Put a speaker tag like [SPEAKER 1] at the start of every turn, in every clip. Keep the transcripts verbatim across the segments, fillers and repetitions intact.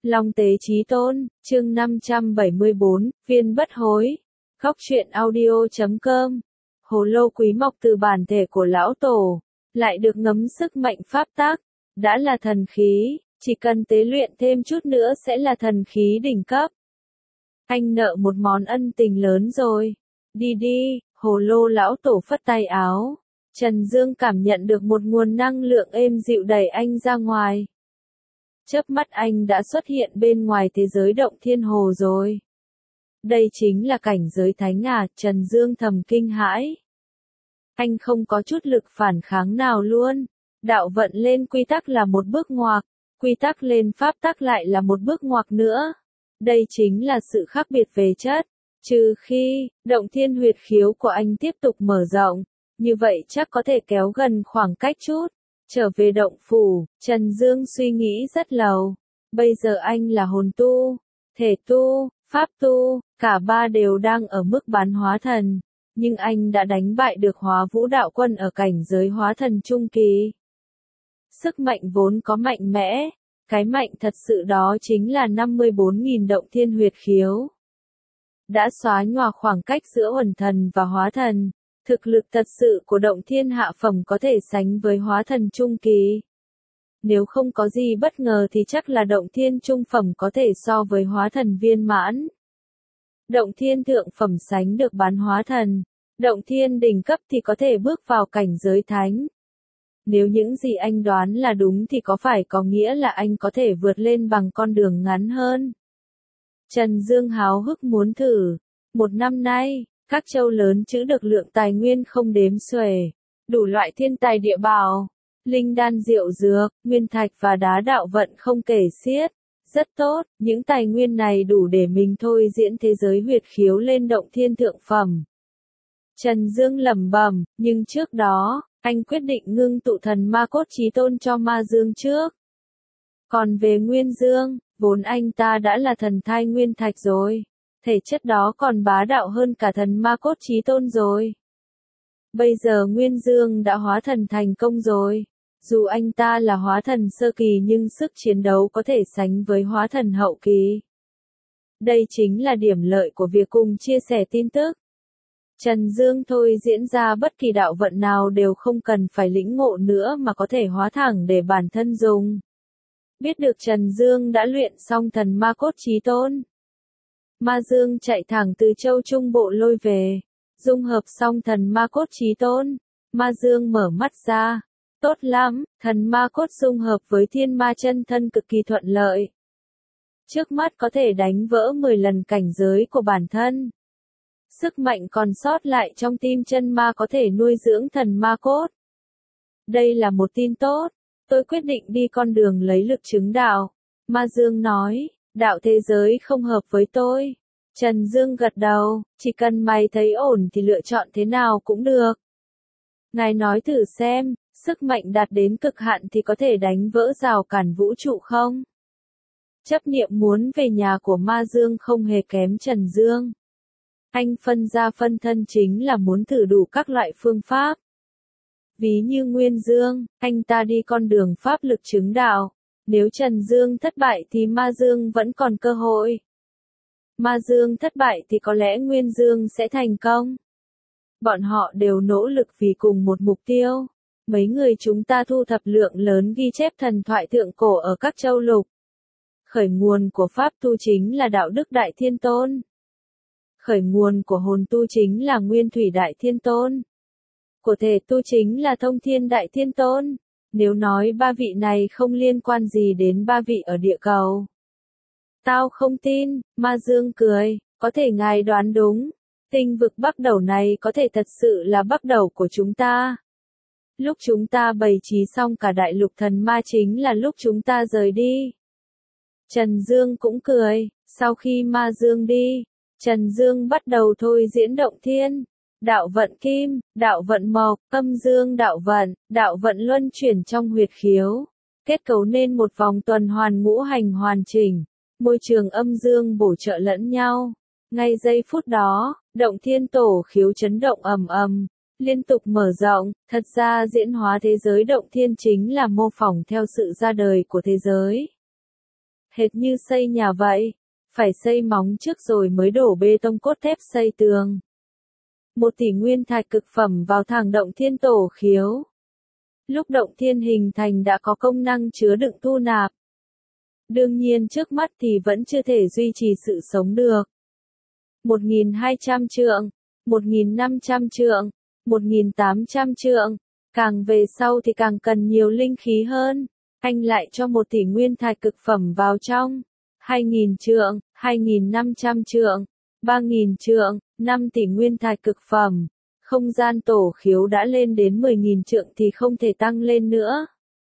[SPEAKER 1] Long Tế Chí Tôn, chương năm trăm bảy mươi bốn, viên bất hối. Góc truyện audio chấm com. Hồ lô quý mọc từ bản thể của lão tổ, lại được ngấm sức mạnh pháp tắc, đã là thần khí, chỉ cần tế luyện thêm chút nữa sẽ là thần khí đỉnh cấp. Anh nợ một món ân tình lớn rồi. Đi đi, hồ lô lão tổ phất tay áo. Trần Dương cảm nhận được một nguồn năng lượng êm dịu đẩy anh ra ngoài. Chớp mắt anh đã xuất hiện bên ngoài thế giới động thiên hồ rồi. Đây chính là cảnh giới thánh à, Trần Dương thầm kinh hãi. Anh không có chút lực phản kháng nào luôn. Đạo vận lên quy tắc là một bước ngoặt, quy tắc lên pháp tắc lại là một bước ngoặt nữa. Đây chính là sự khác biệt về chất. Trừ khi, động thiên huyệt khiếu của anh tiếp tục mở rộng, như vậy chắc có thể kéo gần khoảng cách chút. Trở về động phủ, Trần Dương suy nghĩ rất lâu. Bây giờ anh là hồn tu, thể tu, pháp tu, cả ba đều đang ở mức bán hóa thần. Nhưng anh đã đánh bại được Hóa Vũ Đạo Quân ở cảnh giới hóa thần trung kỳ. Sức mạnh vốn có mạnh mẽ, cái mạnh thật sự đó chính là năm mươi bốn nghìn động thiên huyệt khiếu. Đã xóa nhòa khoảng cách giữa uẩn thần và hóa thần. Thực lực thật sự của động thiên hạ phẩm có thể sánh với hóa thần trung kỳ. Nếu không có gì bất ngờ thì chắc là động thiên trung phẩm có thể so với hóa thần viên mãn. Động thiên thượng phẩm sánh được bán hóa thần. Động thiên đỉnh cấp thì có thể bước vào cảnh giới thánh. Nếu những gì anh đoán là đúng thì có phải có nghĩa là anh có thể vượt lên bằng con đường ngắn hơn. Trần Dương háo hức muốn thử. Một năm nay, các châu lớn trữ được lượng tài nguyên không đếm xuể, đủ loại thiên tài địa bảo, linh đan diệu dược, nguyên thạch và đá đạo vận không kể xiết. Rất tốt, những tài nguyên này đủ để mình thôi diễn thế giới huyệt khiếu lên động thiên thượng phẩm. Trần Dương lẩm bẩm, nhưng trước đó, anh quyết định ngưng tụ thần ma cốt chí tôn cho ma dương trước. Còn về Nguyên Dương, vốn anh ta đã là thần thai nguyên thạch rồi. Thể chất đó còn bá đạo hơn cả thần ma cốt chí tôn rồi. Bây giờ Nguyên Dương đã hóa thần thành công rồi. Dù anh ta là hóa thần sơ kỳ nhưng sức chiến đấu có thể sánh với hóa thần hậu kỳ. Đây chính là điểm lợi của việc cùng chia sẻ tin tức. Trần Dương thôi diễn ra bất kỳ đạo vận nào đều không cần phải lĩnh ngộ nữa mà có thể hóa thẳng để bản thân dùng. Biết được Trần Dương đã luyện xong thần ma cốt chí tôn. Ma Dương chạy thẳng từ châu Trung Bộ lôi về, dung hợp xong thần ma cốt chí tôn. Ma Dương mở mắt ra, tốt lắm, thần ma cốt dung hợp với thiên ma chân thân cực kỳ thuận lợi. Trước mắt có thể đánh vỡ mười lần cảnh giới của bản thân. Sức mạnh còn sót lại trong tim chân ma có thể nuôi dưỡng thần ma cốt. Đây là một tin tốt, tôi quyết định đi con đường lấy lực chứng đạo. Ma Dương nói. Đạo thế giới không hợp với tôi. Trần Dương gật đầu, chỉ cần mày thấy ổn thì lựa chọn thế nào cũng được. Ngài nói thử xem, sức mạnh đạt đến cực hạn thì có thể đánh vỡ rào cản vũ trụ không? Chấp niệm muốn về nhà của Ma Dương không hề kém Trần Dương. Anh phân ra phân thân chính là muốn thử đủ các loại phương pháp. Ví như Nguyên Dương, anh ta đi con đường pháp lực chứng đạo. Nếu Trần Dương thất bại thì Ma Dương vẫn còn cơ hội. Ma Dương thất bại thì có lẽ Nguyên Dương sẽ thành công. Bọn họ đều nỗ lực vì cùng một mục tiêu. Mấy người chúng ta thu thập lượng lớn ghi chép thần thoại thượng cổ ở các châu lục. Khởi nguồn của pháp tu chính là đạo đức Đại Thiên Tôn. Khởi nguồn của hồn tu chính là Nguyên Thủy Đại Thiên Tôn. Của thể tu chính là Thông Thiên Đại Thiên Tôn. Nếu nói ba vị này không liên quan gì đến ba vị ở địa cầu. Tao không tin, Ma Dương cười, có thể ngài đoán đúng. Tinh vực Bắc Đầu này có thể thật sự là Bắc Đầu của chúng ta. Lúc chúng ta bày trí xong cả đại lục thần ma chính là lúc chúng ta rời đi. Trần Dương cũng cười, sau khi Ma Dương đi, Trần Dương bắt đầu thôi diễn động thiên. Đạo vận kim, đạo vận mộc, âm dương đạo vận, đạo vận luân chuyển trong huyệt khiếu, kết cấu nên một vòng tuần hoàn ngũ hành hoàn chỉnh, môi trường âm dương bổ trợ lẫn nhau. Ngay giây phút đó, động thiên tổ khiếu chấn động ầm ầm, liên tục mở rộng. Thật ra diễn hóa thế giới động thiên chính là mô phỏng theo sự ra đời của thế giới. hệt như xây nhà vậy, phải xây móng trước rồi mới đổ bê tông cốt thép xây tường. Một tỷ nguyên thạch cực phẩm vào thẳng động thiên tổ khiếu. Lúc động thiên hình thành đã có công năng chứa đựng thu nạp. Đương nhiên trước mắt thì vẫn chưa thể duy trì sự sống được. một nghìn hai trăm trượng, một nghìn năm trăm trượng, một nghìn tám trăm trượng, càng về sau thì càng cần nhiều linh khí hơn. Anh lại cho một tỷ nguyên thạch cực phẩm vào trong. hai nghìn trượng, hai nghìn năm trăm trượng, ba nghìn trượng, năm tỷ nguyên thạch cực phẩm. Không gian tổ khiếu đã lên đến mười nghìn trượng thì không thể tăng lên nữa.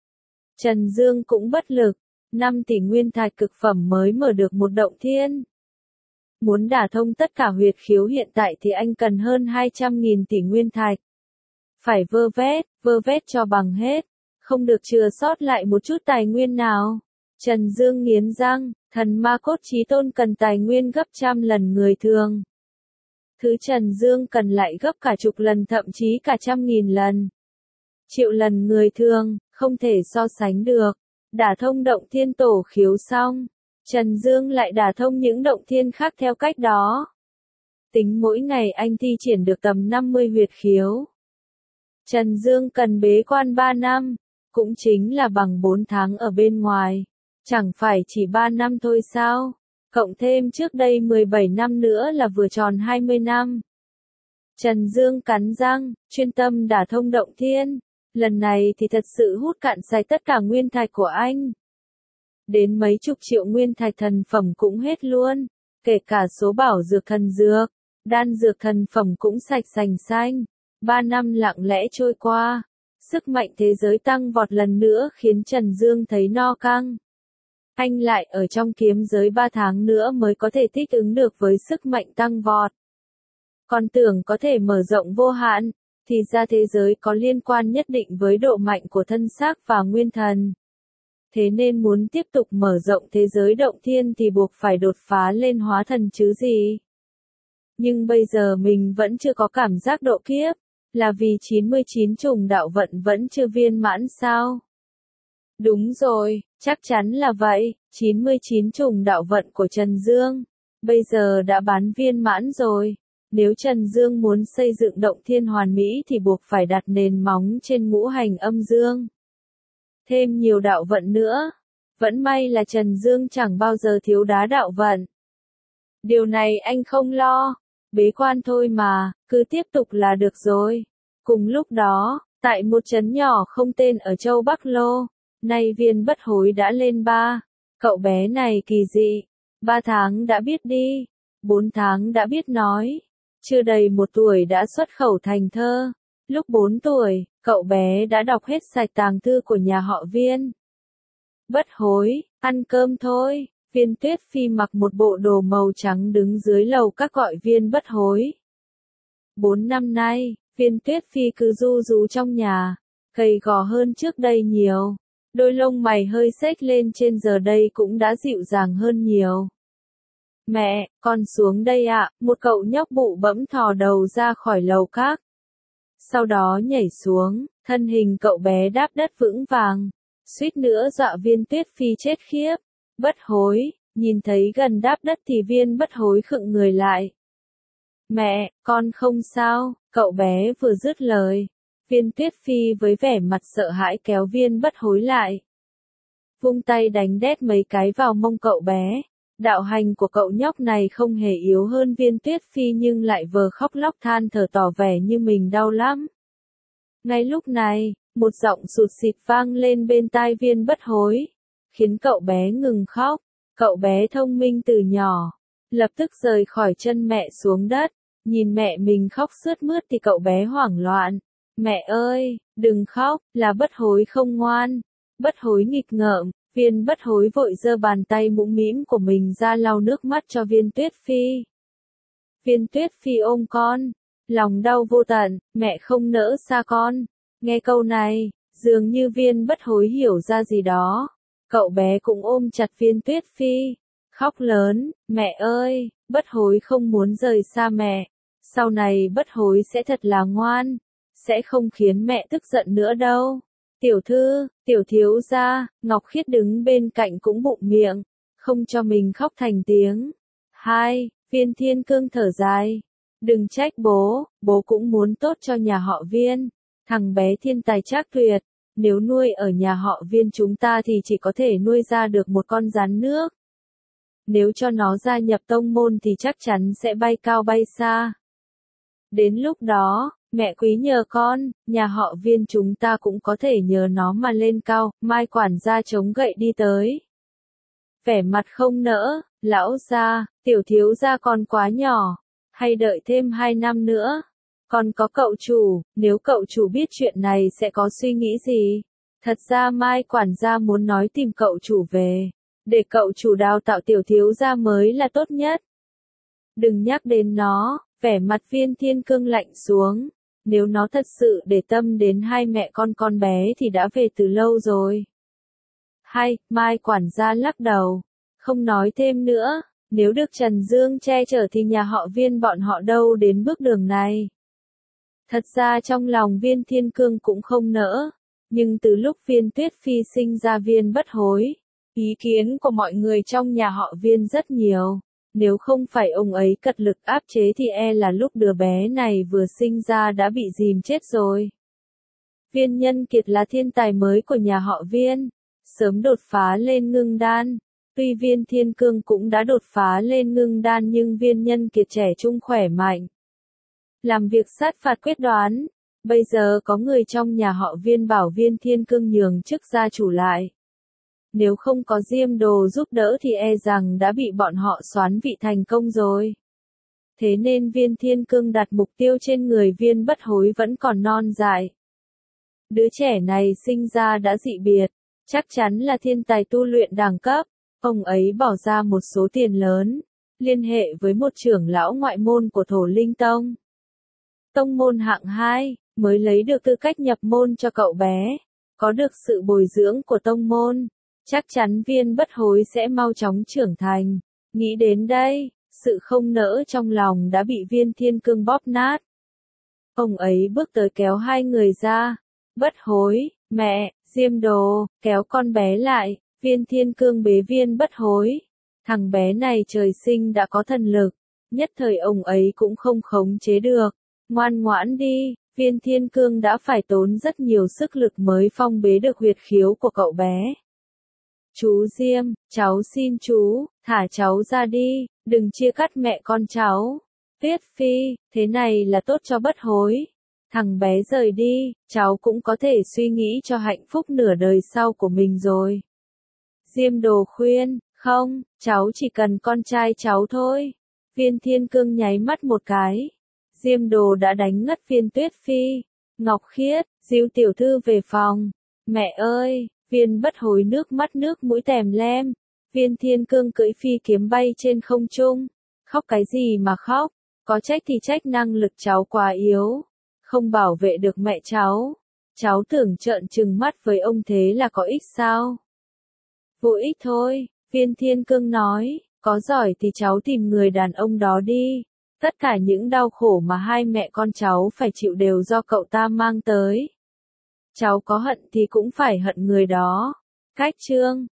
[SPEAKER 1] Trần Dương cũng bất lực, năm tỷ nguyên thạch cực phẩm mới mở được một động thiên. Muốn đả thông tất cả huyệt khiếu hiện tại thì anh cần hơn hai trăm nghìn tỷ nguyên thạch. Phải vơ vét, vơ vét cho bằng hết, không được chừa sót lại một chút tài nguyên nào. Trần Dương nghiến răng, thần ma cốt chí tôn cần tài nguyên gấp trăm lần người thường. Thứ Trần Dương cần lại gấp cả chục lần thậm chí cả trăm nghìn lần. Triệu lần người thường, không thể so sánh được. Đả thông động thiên tổ khiếu xong, Trần Dương lại đả thông những động thiên khác theo cách đó. Tính mỗi ngày anh thi triển được tầm năm mươi huyệt khiếu. Trần Dương cần bế quan ba năm, cũng chính là bằng bốn tháng ở bên ngoài. Chẳng phải chỉ ba năm thôi sao? Cộng thêm trước đây mười bảy năm nữa là vừa tròn hai mươi năm. Trần Dương cắn răng, chuyên tâm đả thông động thiên. Lần này thì thật sự hút cạn sạch tất cả nguyên thạch của anh. Đến mấy chục triệu nguyên thạch thần phẩm cũng hết luôn. Kể cả số bảo dược thần dược, đan dược thần phẩm cũng sạch sành xanh. Ba năm lặng lẽ trôi qua. Sức mạnh thế giới tăng vọt lần nữa khiến Trần Dương thấy no căng. Anh lại ở trong kiếm giới ba tháng nữa mới có thể thích ứng được với sức mạnh tăng vọt. Còn tưởng có thể mở rộng vô hạn, thì ra thế giới có liên quan nhất định với độ mạnh của thân xác và nguyên thần. Thế nên muốn tiếp tục mở rộng thế giới động thiên thì buộc phải đột phá lên hóa thần chứ gì. Nhưng bây giờ mình vẫn chưa có cảm giác độ kiếp, là vì chín mươi chín trùng đạo vận vẫn chưa viên mãn sao? Đúng rồi, chắc chắn là vậy, chín mươi chín trùng đạo vận của Trần Dương, bây giờ đã bán viên mãn rồi. Nếu Trần Dương muốn xây dựng động thiên hoàn mỹ thì buộc phải đặt nền móng trên ngũ hành âm dương. Thêm nhiều đạo vận nữa. Vẫn may là Trần Dương chẳng bao giờ thiếu đá đạo vận. Điều này anh không lo. Bế quan thôi mà, cứ tiếp tục là được rồi. Cùng lúc đó, tại một trấn nhỏ không tên ở châu Bắc Lô, nay Viên Bất Hối đã lên ba. Cậu bé này kỳ dị. Ba tháng đã biết đi. Bốn tháng đã biết nói. Chưa đầy một tuổi đã xuất khẩu thành thơ. Lúc bốn tuổi, cậu bé đã đọc hết sạch tàng thư của nhà họ Viên. Bất Hối, ăn cơm thôi. Viên Tuyết Phi mặc một bộ đồ màu trắng đứng dưới lầu các gọi Viên Bất Hối. Bốn năm nay, Viên Tuyết Phi cứ ru rú trong nhà, gầy gò hơn trước đây nhiều. Đôi lông mày hơi xếch lên trên giờ đây cũng đã dịu dàng hơn nhiều. Mẹ, con xuống đây ạ, à, một cậu nhóc bụ bẫm thò đầu ra khỏi lầu các. Sau đó nhảy xuống, thân hình cậu bé đáp đất vững vàng, suýt nữa dọa Viên Tuyết Phi chết khiếp. Bất Hối, nhìn thấy gần đáp đất thì Viên Bất Hối khựng người lại. Mẹ, con không sao, cậu bé vừa dứt lời. Viên Tuyết Phi với vẻ mặt sợ hãi kéo Viên Bất Hối lại. Vung tay đánh đét mấy cái vào mông cậu bé. Đạo hành của cậu nhóc này không hề yếu hơn Viên Tuyết Phi nhưng lại vờ khóc lóc than thở tỏ vẻ như mình đau lắm. Ngay lúc này, một giọng sụt sịt vang lên bên tai Viên Bất Hối, khiến cậu bé ngừng khóc. Cậu bé thông minh từ nhỏ, lập tức rời khỏi chân mẹ xuống đất, nhìn mẹ mình khóc sướt mướt thì cậu bé hoảng loạn. Mẹ ơi, đừng khóc, là Bất Hối không ngoan. Bất Hối nghịch ngợm, Viên Bất Hối vội giơ bàn tay mũm mĩm của mình ra lau nước mắt cho Viên Tuyết Phi. Viên Tuyết Phi ôm con, lòng đau vô tận, mẹ không nỡ xa con. Nghe câu này, dường như Viên Bất Hối hiểu ra gì đó. Cậu bé cũng ôm chặt Viên Tuyết Phi, khóc lớn, mẹ ơi, Bất Hối không muốn rời xa mẹ. Sau này Bất Hối sẽ thật là ngoan, sẽ không khiến mẹ tức giận nữa đâu. Tiểu thư, tiểu thiếu gia, Ngọc Khiết đứng bên cạnh cũng bụng miệng, không cho mình khóc thành tiếng. Hai, Viên Thiên Cương thở dài. Đừng trách bố, bố cũng muốn tốt cho nhà họ Viên. Thằng bé thiên tài trác tuyệt, nếu nuôi ở nhà họ Viên chúng ta thì chỉ có thể nuôi ra được một con rắn nước. Nếu cho nó gia nhập tông môn thì chắc chắn sẽ bay cao bay xa. Đến lúc đó, mẹ quý nhờ con, nhà họ Viên chúng ta cũng có thể nhờ nó mà lên cao. Mai quản gia chống gậy đi tới. Vẻ mặt không nỡ, lão gia, tiểu thiếu gia còn quá nhỏ, hay đợi thêm hai năm nữa. Còn có cậu chủ, nếu cậu chủ biết chuyện này sẽ có suy nghĩ gì? Thật ra Mai quản gia muốn nói tìm cậu chủ về, để cậu chủ đào tạo tiểu thiếu gia mới là tốt nhất. Đừng nhắc đến nó, vẻ mặt Viên Thiên Cương lạnh xuống. Nếu nó thật sự để tâm đến hai mẹ con con bé thì đã về từ lâu rồi. Hay, Mai quản gia lắc đầu, không nói thêm nữa. Nếu được Trần Dương che chở thì nhà họ Viên bọn họ đâu đến bước đường này. Thật ra trong lòng Viên Thiên Cương cũng không nỡ, nhưng từ lúc Viên Tuyết Phi sinh ra Viên Bất Hối, ý kiến của mọi người trong nhà họ Viên rất nhiều. Nếu không phải ông ấy cật lực áp chế thì e là lúc đứa bé này vừa sinh ra đã bị dìm chết rồi. Viên Nhân Kiệt là thiên tài mới của nhà họ Viên, sớm đột phá lên ngưng đan. Tuy Viên Thiên Cương cũng đã đột phá lên ngưng đan nhưng Viên Nhân Kiệt trẻ trung khỏe mạnh. Làm việc sát phạt quyết đoán, bây giờ có người trong nhà họ Viên bảo Viên Thiên Cương nhường chức gia chủ lại. Nếu không có Diêm Đồ giúp đỡ thì e rằng đã bị bọn họ soán vị thành công rồi. Thế nên Viên Thiên Cương đặt mục tiêu trên người Viên Bất Hối vẫn còn non dại. Đứa trẻ này sinh ra đã dị biệt, chắc chắn là thiên tài tu luyện đẳng cấp. Ông ấy bỏ ra một số tiền lớn, liên hệ với một trưởng lão ngoại môn của Thổ Linh Tông. Tông môn hạng hai, mới lấy được tư cách nhập môn cho cậu bé. Có được sự bồi dưỡng của tông môn, chắc chắn Viên Bất Hối sẽ mau chóng trưởng thành. Nghĩ đến đây, sự không nỡ trong lòng đã bị Viên Thiên Cương bóp nát. Ông ấy bước tới kéo hai người ra. Bất Hối, mẹ, Diêm Đồ, kéo con bé lại. Viên Thiên Cương bế Viên Bất Hối. Thằng bé này trời sinh đã có thần lực, nhất thời ông ấy cũng không khống chế được. Ngoan ngoãn đi, Viên Thiên Cương đã phải tốn rất nhiều sức lực mới phong bế được huyệt khiếu của cậu bé. Chú Diêm, cháu xin chú, thả cháu ra đi, đừng chia cắt mẹ con cháu. Tuyết Phi, thế này là tốt cho Bất Hối. Thằng bé rời đi, cháu cũng có thể suy nghĩ cho hạnh phúc nửa đời sau của mình rồi. Diêm Đồ khuyên, không, cháu chỉ cần con trai cháu thôi. Viên Thiên Cương nháy mắt một cái. Diêm Đồ đã đánh ngất Viên Tuyết Phi. Ngọc Khiết, dìu tiểu thư về phòng. Mẹ ơi, Viên Bất Hối nước mắt nước mũi tèm lem. Viên Thiên Cương cưỡi phi kiếm bay trên không trung. Khóc cái gì mà khóc, có trách thì trách năng lực cháu quá yếu. Không bảo vệ được mẹ cháu. Cháu tưởng trợn trừng mắt với ông thế là có ích sao? Vô ích thôi, Viên Thiên Cương nói, có giỏi thì cháu tìm người đàn ông đó đi. Tất cả những đau khổ mà hai mẹ con cháu phải chịu đều do cậu ta mang tới. Cháu có hận thì cũng phải hận người đó. Cách chương